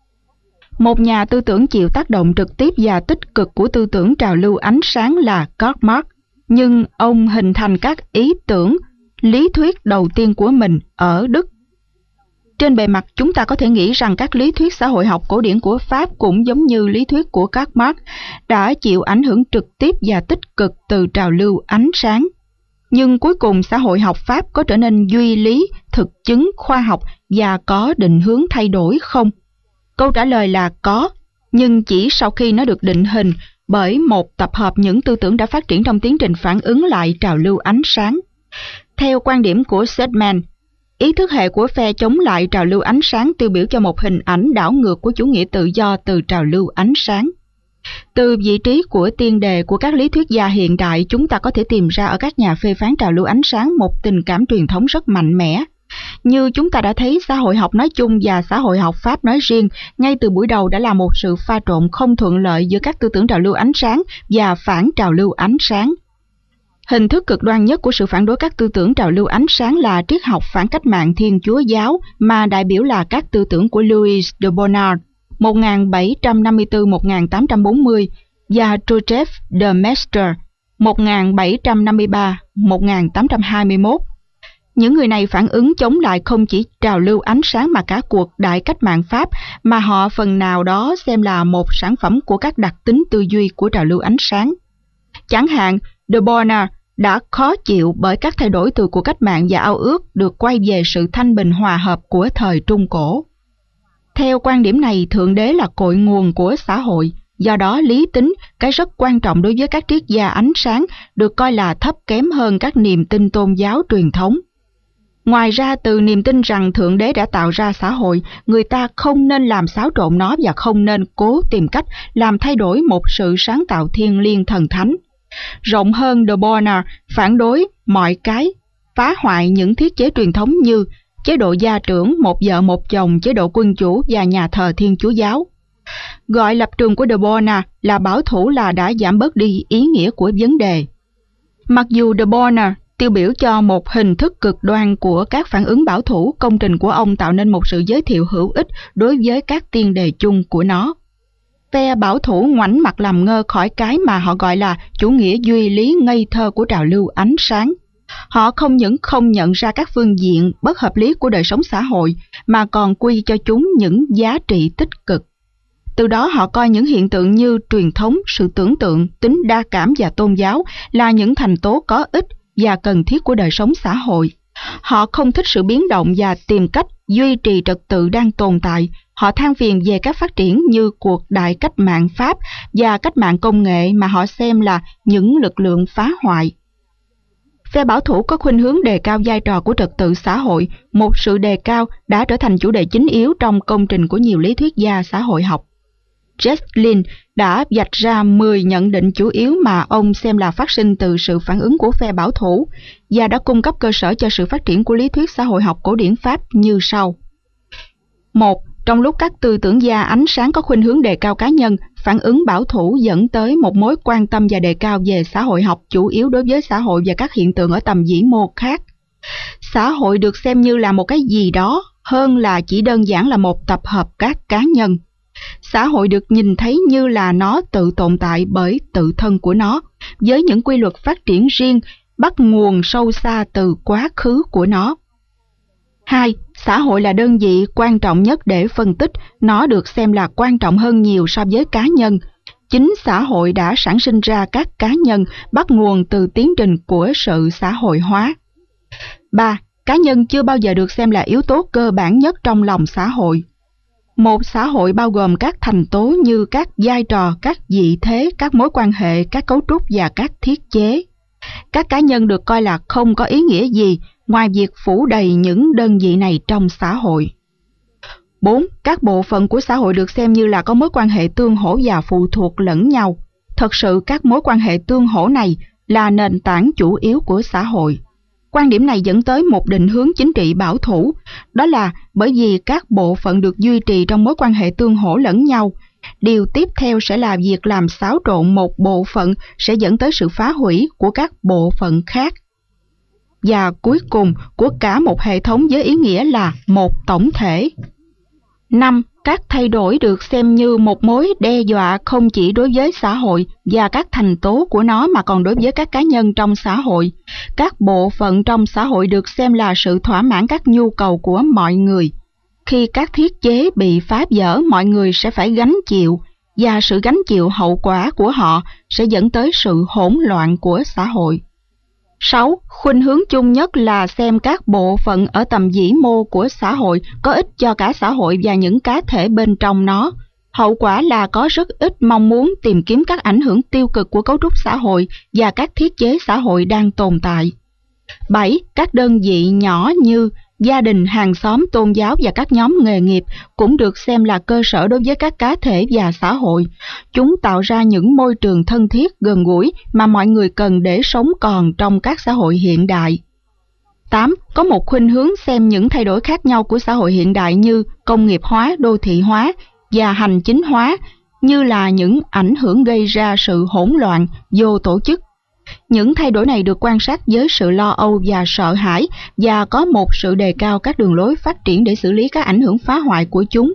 Một nhà tư tưởng chịu tác động trực tiếp và tích cực của tư tưởng trào lưu ánh sáng là Karl Marx, nhưng ông hình thành các ý tưởng, lý thuyết đầu tiên của mình ở Đức. Trên bề mặt, chúng ta có thể nghĩ rằng các lý thuyết xã hội học cổ điển của Pháp cũng giống như lý thuyết của Karl Marx đã chịu ảnh hưởng trực tiếp và tích cực từ trào lưu ánh sáng. Nhưng cuối cùng xã hội học Pháp có trở nên duy lý, thực chứng, khoa học và có định hướng thay đổi không? Câu trả lời là có, nhưng chỉ sau khi nó được định hình bởi một tập hợp những tư tưởng đã phát triển trong tiến trình phản ứng lại trào lưu ánh sáng. Theo quan điểm của Sedgman, ý thức hệ của phe chống lại trào lưu ánh sáng tiêu biểu cho một hình ảnh đảo ngược của chủ nghĩa tự do từ trào lưu ánh sáng. Từ vị trí của tiên đề của các lý thuyết gia hiện đại, chúng ta có thể tìm ra ở các nhà phê phán trào lưu ánh sáng một tình cảm truyền thống rất mạnh mẽ. Như chúng ta đã thấy, xã hội học nói chung và xã hội học Pháp nói riêng ngay từ buổi đầu đã là một sự pha trộn không thuận lợi giữa các tư tưởng trào lưu ánh sáng và phản trào lưu ánh sáng. Hình thức cực đoan nhất của sự phản đối các tư tưởng trào lưu ánh sáng là triết học phản cách mạng Thiên Chúa giáo, mà đại biểu là các tư tưởng của Louis de Bonald 1754-1840 và Joseph de Maistre 1753-1821. Những người này phản ứng chống lại không chỉ trào lưu ánh sáng mà cả cuộc đại cách mạng Pháp, mà họ phần nào đó xem là một sản phẩm của các đặc tính tư duy của trào lưu ánh sáng. Chẳng hạn, De Borna đã khó chịu bởi các thay đổi từ cuộc cách mạng và ao ước được quay về sự thanh bình hòa hợp của thời Trung Cổ. Theo quan điểm này, Thượng Đế là cội nguồn của xã hội, do đó lý tính, cái rất quan trọng đối với các triết gia ánh sáng, được coi là thấp kém hơn các niềm tin tôn giáo truyền thống. Ngoài ra, từ niềm tin rằng Thượng Đế đã tạo ra xã hội, người ta không nên làm xáo trộn nó và không nên cố tìm cách làm thay đổi một sự sáng tạo thiêng liêng thần thánh. Rộng hơn, De Borna phản đối mọi cái phá hoại những thiết chế truyền thống như chế độ gia trưởng, một vợ một chồng, chế độ quân chủ và nhà thờ Thiên Chúa giáo. Gọi lập trường của De Borna là bảo thủ là đã giảm bớt đi ý nghĩa của vấn đề. Mặc dù De Borna tiêu biểu cho một hình thức cực đoan của các phản ứng bảo thủ, công trình của ông tạo nên một sự giới thiệu hữu ích đối với các tiên đề chung của nó. Phe bảo thủ ngoảnh mặt làm ngơ khỏi cái mà họ gọi là chủ nghĩa duy lý ngây thơ của trào lưu ánh sáng. Họ không những không nhận ra các phương diện bất hợp lý của đời sống xã hội, mà còn quy cho chúng những giá trị tích cực. Từ đó họ coi những hiện tượng như truyền thống, sự tưởng tượng, tính đa cảm và tôn giáo là những thành tố có ích và cần thiết của đời sống xã hội. Họ không thích sự biến động và tìm cách duy trì trật tự đang tồn tại. Họ than phiền về các phát triển như cuộc đại cách mạng Pháp và cách mạng công nghệ mà họ xem là những lực lượng phá hoại. Phe bảo thủ có khuynh hướng đề cao vai trò của trật tự xã hội, một sự đề cao đã trở thành chủ đề chính yếu trong công trình của nhiều lý thuyết gia xã hội học. Jesslin đã vạch ra 10 nhận định chủ yếu mà ông xem là phát sinh từ sự phản ứng của phe bảo thủ và đã cung cấp cơ sở cho sự phát triển của lý thuyết xã hội học cổ điển Pháp như sau. 1. Trong lúc các tư tưởng gia ánh sáng có khuynh hướng đề cao cá nhân, phản ứng bảo thủ dẫn tới một mối quan tâm và đề cao về xã hội học chủ yếu đối với xã hội và các hiện tượng ở tầm vĩ mô khác. Xã hội được xem như là một cái gì đó hơn là chỉ đơn giản là một tập hợp các cá nhân. Xã hội được nhìn thấy như là nó tự tồn tại bởi tự thân của nó, với những quy luật phát triển riêng bắt nguồn sâu xa từ quá khứ của nó. 2. Xã hội là đơn vị quan trọng nhất để phân tích, nó được xem là quan trọng hơn nhiều so với cá nhân. Chính xã hội đã sản sinh ra các cá nhân bắt nguồn từ tiến trình của sự xã hội hóa. 3. Cá nhân chưa bao giờ được xem là yếu tố cơ bản nhất trong lòng xã hội. Một xã hội bao gồm các thành tố như các vai trò, các vị thế, các mối quan hệ, các cấu trúc và các thiết chế. Các cá nhân được coi là không có ý nghĩa gì ngoài việc phủ đầy những đơn vị này trong xã hội. 4. Các bộ phận của xã hội được xem như là có mối quan hệ tương hỗ và phụ thuộc lẫn nhau. Thật sự các mối quan hệ tương hỗ này là nền tảng chủ yếu của xã hội. Quan điểm này dẫn tới một định hướng chính trị bảo thủ, đó là bởi vì các bộ phận được duy trì trong mối quan hệ tương hỗ lẫn nhau, điều tiếp theo sẽ là việc làm xáo trộn một bộ phận sẽ dẫn tới sự phá hủy của các bộ phận khác. Và cuối cùng của cả một hệ thống với ý nghĩa là một tổng thể. 5. Các thay đổi được xem như một mối đe dọa không chỉ đối với xã hội và các thành tố của nó mà còn đối với các cá nhân trong xã hội. Các bộ phận trong xã hội được xem là sự thỏa mãn các nhu cầu của mọi người. Khi các thiết chế bị phá vỡ, mọi người sẽ phải gánh chịu, và sự gánh chịu hậu quả của họ sẽ dẫn tới sự hỗn loạn của xã hội. 6. Khuynh hướng chung nhất là xem các bộ phận ở tầm vĩ mô của xã hội có ích cho cả xã hội và những cá thể bên trong nó. Hậu quả là có rất ít mong muốn tìm kiếm các ảnh hưởng tiêu cực của cấu trúc xã hội và các thiết chế xã hội đang tồn tại. 7. Các đơn vị nhỏ như gia đình, hàng xóm, tôn giáo và các nhóm nghề nghiệp cũng được xem là cơ sở đối với các cá thể và xã hội. Chúng tạo ra những môi trường thân thiết, gần gũi mà mọi người cần để sống còn trong các xã hội hiện đại. 8. Có một khuynh hướng xem những thay đổi khác nhau của xã hội hiện đại như công nghiệp hóa, đô thị hóa và hành chính hóa như là những ảnh hưởng gây ra sự hỗn loạn, vô tổ chức. Những thay đổi này được quan sát với sự lo âu và sợ hãi và có một sự đề cao các đường lối phát triển để xử lý các ảnh hưởng phá hoại của chúng.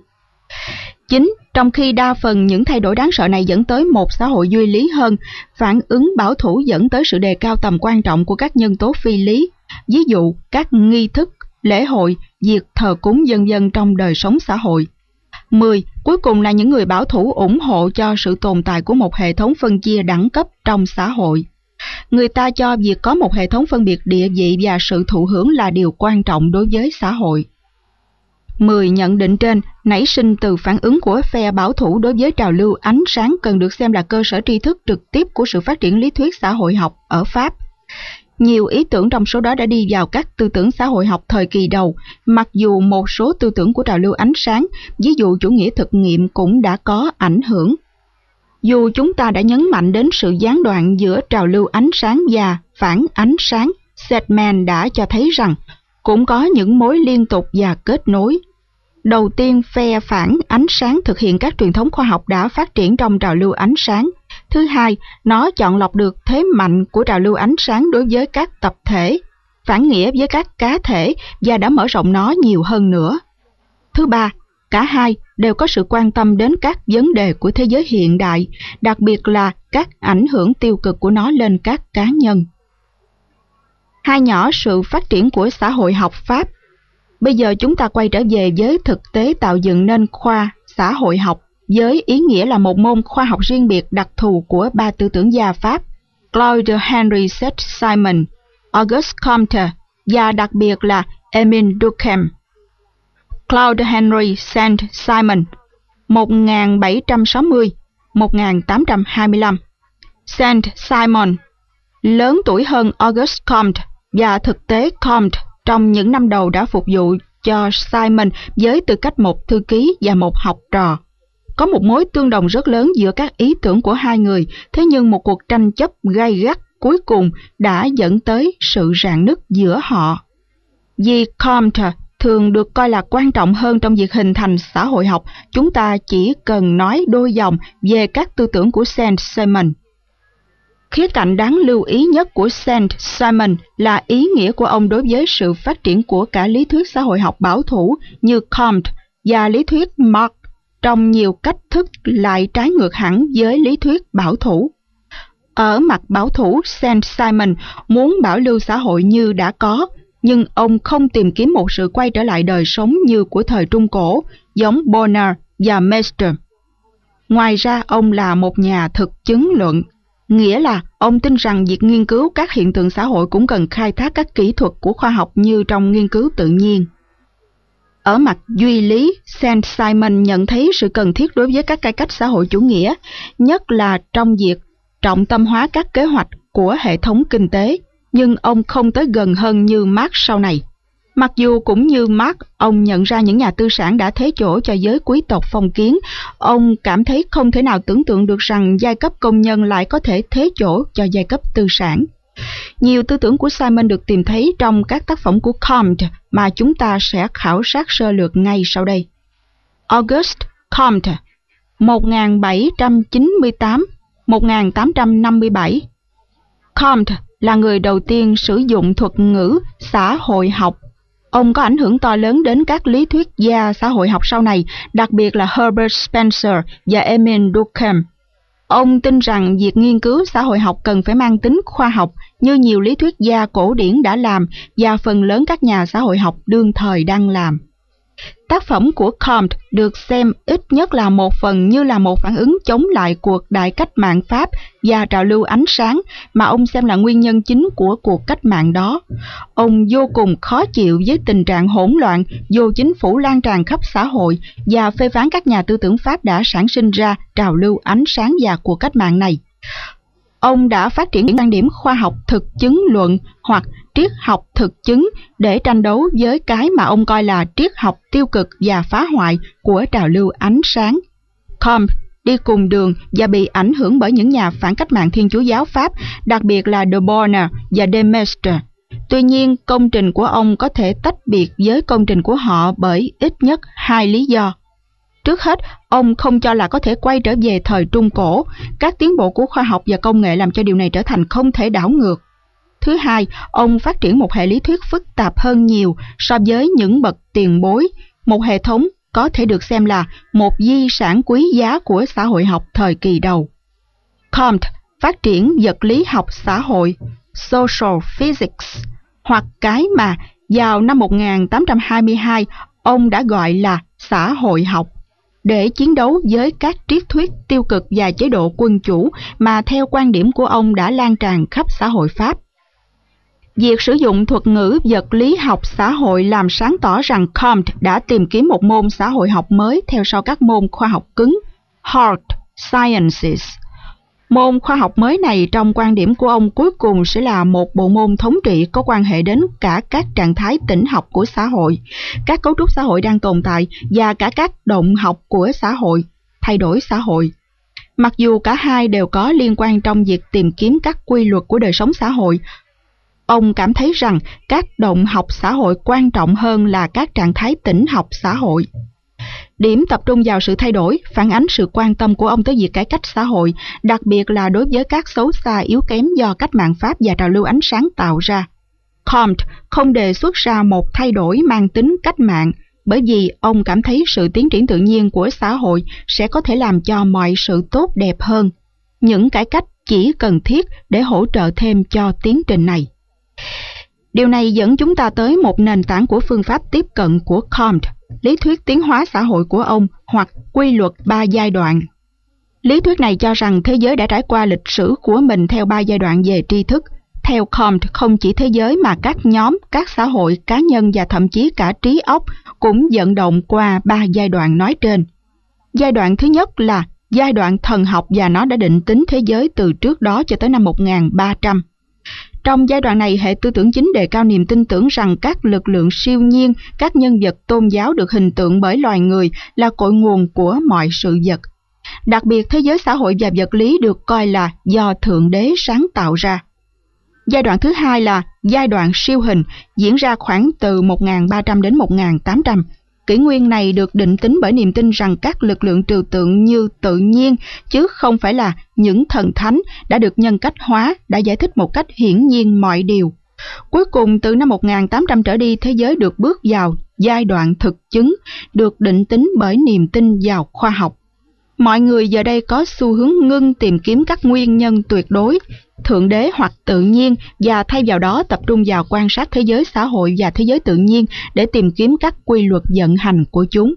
9. Trong khi đa phần những thay đổi đáng sợ này dẫn tới một xã hội duy lý hơn, phản ứng bảo thủ dẫn tới sự đề cao tầm quan trọng của các nhân tố phi lý. ví dụ các nghi thức, lễ hội, việc thờ cúng vân trong đời sống xã hội. 10. Cuối cùng là những người bảo thủ ủng hộ cho sự tồn tại của một hệ thống phân chia đẳng cấp trong xã hội. Người ta cho việc có một hệ thống phân biệt địa vị và sự thụ hưởng là điều quan trọng đối với xã hội. 10 nhận định trên nảy sinh từ phản ứng của phe bảo thủ đối với trào lưu ánh sáng cần được xem là cơ sở tri thức trực tiếp của sự phát triển lý thuyết xã hội học ở Pháp. Nhiều ý tưởng trong số đó đã đi vào các tư tưởng xã hội học thời kỳ đầu, mặc dù một số tư tưởng của trào lưu ánh sáng, ví dụ chủ nghĩa thực nghiệm cũng đã có ảnh hưởng. Dù chúng ta đã nhấn mạnh đến sự gián đoạn giữa trào lưu ánh sáng và phản ánh sáng, Sedgman đã cho thấy rằng cũng có những mối liên tục và kết nối. Đầu tiên, phe phản ánh sáng thực hiện các truyền thống khoa học đã phát triển trong trào lưu ánh sáng. Thứ hai, nó chọn lọc được thế mạnh của trào lưu ánh sáng đối với các tập thể, phản nghĩa với các cá thể và đã mở rộng nó nhiều hơn nữa. Thứ ba, cả hai đều có sự quan tâm đến các vấn đề của thế giới hiện đại, đặc biệt là các ảnh hưởng tiêu cực của nó lên các cá nhân. Hai nhỏ sự phát triển của xã hội học Pháp. Bây giờ chúng ta quay trở về với thực tế tạo dựng nên khoa xã hội học với ý nghĩa là một môn khoa học riêng biệt đặc thù của ba tư tưởng gia Pháp, Claude Henri Saint-Simon, Auguste Comte và đặc biệt là Émile Durkheim. Claude Henri Saint-Simon 1760-1825. Saint-Simon lớn tuổi hơn Auguste Comte và thực tế Comte trong những năm đầu đã phục vụ cho Simon với tư cách một thư ký và một học trò. Có một mối tương đồng rất lớn giữa các ý tưởng của hai người, thế nhưng một cuộc tranh chấp gay gắt cuối cùng đã dẫn tới sự rạn nứt giữa họ. Vì Comte thường được coi là quan trọng hơn trong việc hình thành xã hội học, chúng ta chỉ cần nói đôi dòng về các tư tưởng của Saint-Simon. Khía cạnh đáng lưu ý nhất của Saint-Simon là ý nghĩa của ông đối với sự phát triển của cả lý thuyết xã hội học bảo thủ như Comte và lý thuyết Marx trong nhiều cách thức lại trái ngược hẳn với lý thuyết bảo thủ. Ở mặt bảo thủ, Saint-Simon muốn bảo lưu xã hội như đã có, nhưng ông không tìm kiếm một sự quay trở lại đời sống như của thời Trung Cổ, giống Bonner và Meister. Ngoài ra, ông là một nhà thực chứng luận, nghĩa là ông tin rằng việc nghiên cứu các hiện tượng xã hội cũng cần khai thác các kỹ thuật của khoa học như trong nghiên cứu tự nhiên. Ở mặt duy lý, Saint-Simon nhận thấy sự cần thiết đối với các cải cách xã hội chủ nghĩa, nhất là trong việc trọng tâm hóa các kế hoạch của hệ thống kinh tế, nhưng ông không tới gần hơn như Marx sau này. Mặc dù cũng như Marx, ông nhận ra những nhà tư sản đã thế chỗ cho giới quý tộc phong kiến, ông cảm thấy không thể nào tưởng tượng được rằng giai cấp công nhân lại có thể thế chỗ cho giai cấp tư sản. Nhiều tư tưởng của Simon được tìm thấy trong các tác phẩm của Comte mà chúng ta sẽ khảo sát sơ lược ngay sau đây. Auguste Comte 1798-1857. Comte là người đầu tiên sử dụng thuật ngữ xã hội học. Ông có ảnh hưởng to lớn đến các lý thuyết gia xã hội học sau này, đặc biệt là Herbert Spencer và Émile Durkheim. Ông tin rằng việc nghiên cứu xã hội học cần phải mang tính khoa học như nhiều lý thuyết gia cổ điển đã làm và phần lớn các nhà xã hội học đương thời đang làm. Tác phẩm của Comte được xem ít nhất là một phần như là một phản ứng chống lại cuộc đại cách mạng Pháp và trào lưu ánh sáng mà ông xem là nguyên nhân chính của cuộc cách mạng đó. Ông vô cùng khó chịu với tình trạng hỗn loạn, vô chính phủ lan tràn khắp xã hội và phê phán các nhà tư tưởng Pháp đã sản sinh ra trào lưu ánh sáng và cuộc cách mạng này. Ông đã phát triển những quan điểm khoa học thực chứng luận hoặc triết học thực chứng để tranh đấu với cái mà ông coi là triết học tiêu cực và phá hoại của trào lưu ánh sáng. Comte đi cùng đường và bị ảnh hưởng bởi những nhà phản cách mạng Thiên Chúa giáo Pháp, đặc biệt là de Bonner và de Maistre. Tuy nhiên, công trình của ông có thể tách biệt với công trình của họ bởi ít nhất hai lý do. Trước hết, ông không cho là có thể quay trở về thời Trung Cổ. Các tiến bộ của khoa học và công nghệ làm cho điều này trở thành không thể đảo ngược. Thứ hai, ông phát triển một hệ lý thuyết phức tạp hơn nhiều so với những bậc tiền bối, một hệ thống có thể được xem là một di sản quý giá của xã hội học thời kỳ đầu. Comte phát triển vật lý học xã hội, social physics, hoặc cái mà vào năm 1822 ông đã gọi là xã hội học, để chiến đấu với các triết thuyết tiêu cực và chế độ quân chủ mà theo quan điểm của ông đã lan tràn khắp xã hội Pháp. Việc sử dụng thuật ngữ vật lý học xã hội làm sáng tỏ rằng Comte đã tìm kiếm một môn xã hội học mới theo sau các môn khoa học cứng, hard sciences. Môn khoa học mới này trong quan điểm của ông cuối cùng sẽ là một bộ môn thống trị có quan hệ đến cả các trạng thái tĩnh học của xã hội, các cấu trúc xã hội đang tồn tại và cả các động học của xã hội, thay đổi xã hội. Mặc dù cả hai đều có liên quan trong việc tìm kiếm các quy luật của đời sống xã hội, ông cảm thấy rằng các động học xã hội quan trọng hơn là các trạng thái tĩnh học xã hội. Điểm tập trung vào sự thay đổi, phản ánh sự quan tâm của ông tới việc cải cách xã hội, đặc biệt là đối với các xấu xa yếu kém do cách mạng Pháp và trào lưu ánh sáng tạo ra. Comte không đề xuất ra một thay đổi mang tính cách mạng, bởi vì ông cảm thấy sự tiến triển tự nhiên của xã hội sẽ có thể làm cho mọi sự tốt đẹp hơn. Những cải cách chỉ cần thiết để hỗ trợ thêm cho tiến trình này. Điều này dẫn chúng ta tới một nền tảng của phương pháp tiếp cận của Comte, lý thuyết tiến hóa xã hội của ông hoặc quy luật 3 giai đoạn. Lý thuyết này cho rằng thế giới đã trải qua lịch sử của mình theo 3 giai đoạn về tri thức. Theo Comte, không chỉ thế giới mà các nhóm, các xã hội, cá nhân và thậm chí cả trí óc cũng vận động qua 3 giai đoạn nói trên. Giai đoạn thứ nhất là giai đoạn thần học và nó đã định tính thế giới từ trước đó cho tới năm 1300. Trong giai đoạn này, hệ tư tưởng chính đề cao niềm tin tưởng rằng các lực lượng siêu nhiên, các nhân vật tôn giáo được hình tượng bởi loài người là cội nguồn của mọi sự vật. Đặc biệt, thế giới xã hội và vật lý được coi là do Thượng Đế sáng tạo ra. Giai đoạn thứ hai là giai đoạn siêu hình, diễn ra khoảng từ 1300 đến 1800. Kỷ nguyên này được định tính bởi niềm tin rằng các lực lượng trừu tượng như tự nhiên, chứ không phải là những thần thánh, đã được nhân cách hóa, đã giải thích một cách hiển nhiên mọi điều. Cuối cùng, từ năm 1800 trở đi, thế giới được bước vào giai đoạn thực chứng, được định tính bởi niềm tin vào khoa học. Mọi người giờ đây có xu hướng ngưng tìm kiếm các nguyên nhân tuyệt đối, Thượng Đế hoặc tự nhiên, và thay vào đó tập trung vào quan sát thế giới xã hội và thế giới tự nhiên để tìm kiếm các quy luật vận hành của chúng.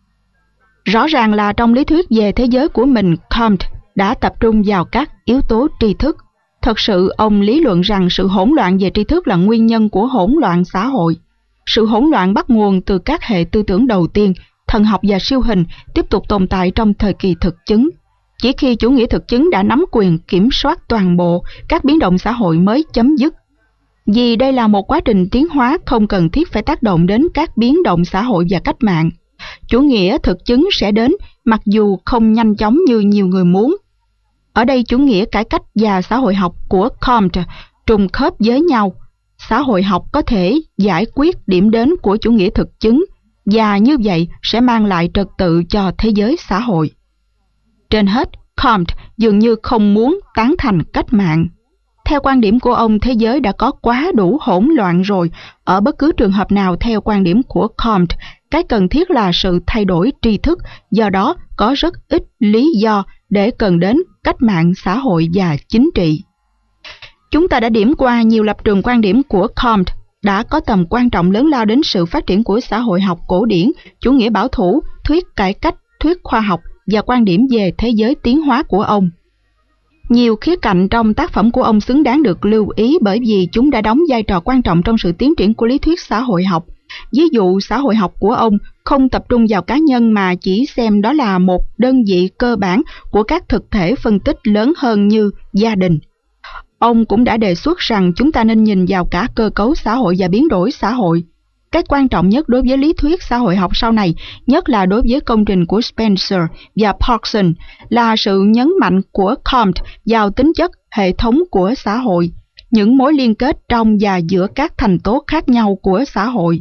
Rõ ràng là trong lý thuyết về thế giới của mình, Comte đã tập trung vào các yếu tố tri thức. Thật sự, ông lý luận rằng sự hỗn loạn về tri thức là nguyên nhân của hỗn loạn xã hội. Sự hỗn loạn bắt nguồn từ các hệ tư tưởng đầu tiên, thần học và siêu hình, tiếp tục tồn tại trong thời kỳ thực chứng. Chỉ khi chủ nghĩa thực chứng đã nắm quyền kiểm soát toàn bộ, các biến động xã hội mới chấm dứt. Vì đây là một quá trình tiến hóa không cần thiết phải tác động đến các biến động xã hội và cách mạng. Chủ nghĩa thực chứng sẽ đến, mặc dù không nhanh chóng như nhiều người muốn. Ở đây chủ nghĩa cải cách và xã hội học của Comte trùng khớp với nhau. Xã hội học có thể giải quyết điểm đến của chủ nghĩa thực chứng, và như vậy sẽ mang lại trật tự cho thế giới xã hội. Trên hết, Comte dường như không muốn tán thành cách mạng. Theo quan điểm của ông, thế giới đã có quá đủ hỗn loạn rồi. Ở bất cứ trường hợp nào theo quan điểm của Comte, cái cần thiết là sự thay đổi tri thức, do đó có rất ít lý do để cần đến cách mạng xã hội và chính trị. Chúng ta đã điểm qua nhiều lập trường quan điểm của Comte đã có tầm quan trọng lớn lao đến sự phát triển của xã hội học cổ điển, chủ nghĩa bảo thủ, thuyết cải cách, thuyết khoa học và quan điểm về thế giới tiến hóa của ông. Nhiều khía cạnh trong tác phẩm của ông xứng đáng được lưu ý bởi vì chúng đã đóng vai trò quan trọng trong sự tiến triển của lý thuyết xã hội học. Ví dụ, xã hội học của ông không tập trung vào cá nhân mà chỉ xem đó là một đơn vị cơ bản của các thực thể phân tích lớn hơn như gia đình. Ông cũng đã đề xuất rằng chúng ta nên nhìn vào cả cơ cấu xã hội và biến đổi xã hội. Cái quan trọng nhất đối với lý thuyết xã hội học sau này, nhất là đối với công trình của Spencer và Parkson, là sự nhấn mạnh của Comte vào tính chất hệ thống của xã hội, những mối liên kết trong và giữa các thành tố khác nhau của xã hội.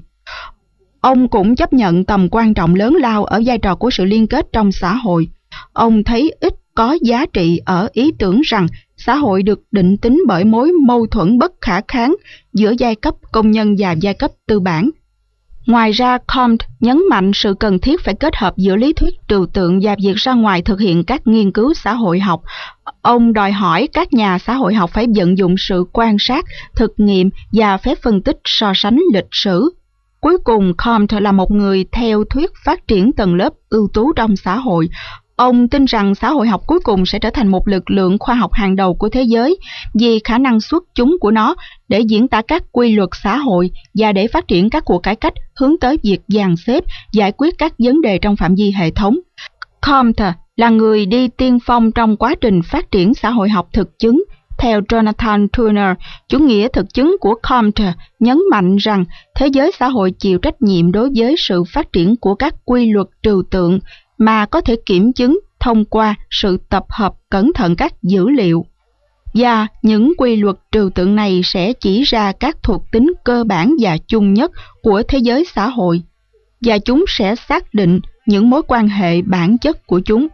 Ông cũng chấp nhận tầm quan trọng lớn lao ở vai trò của sự liên kết trong xã hội. Ông thấy ít có giá trị ở ý tưởng rằng xã hội được định tính bởi mối mâu thuẫn bất khả kháng giữa giai cấp công nhân và giai cấp tư bản. Ngoài ra, Comte nhấn mạnh sự cần thiết phải kết hợp giữa lý thuyết trừu tượng và việc ra ngoài thực hiện các nghiên cứu xã hội học. Ông đòi hỏi các nhà xã hội học phải vận dụng sự quan sát, thực nghiệm và phép phân tích so sánh lịch sử. Cuối cùng, Comte là một người theo thuyết phát triển tầng lớp ưu tú trong xã hội. Ông tin rằng xã hội học cuối cùng sẽ trở thành một lực lượng khoa học hàng đầu của thế giới vì khả năng xuất chúng của nó để diễn tả các quy luật xã hội và để phát triển các cuộc cải cách hướng tới việc dàn xếp, giải quyết các vấn đề trong phạm vi hệ thống. Comte là người đi tiên phong trong quá trình phát triển xã hội học thực chứng. Theo Jonathan Turner, chủ nghĩa thực chứng của Comte nhấn mạnh rằng thế giới xã hội chịu trách nhiệm đối với sự phát triển của các quy luật trừu tượng mà có thể kiểm chứng thông qua sự tập hợp cẩn thận các dữ liệu. Và những quy luật trừu tượng này sẽ chỉ ra các thuộc tính cơ bản và chung nhất của thế giới xã hội, và chúng sẽ xác định những mối quan hệ bản chất của chúng.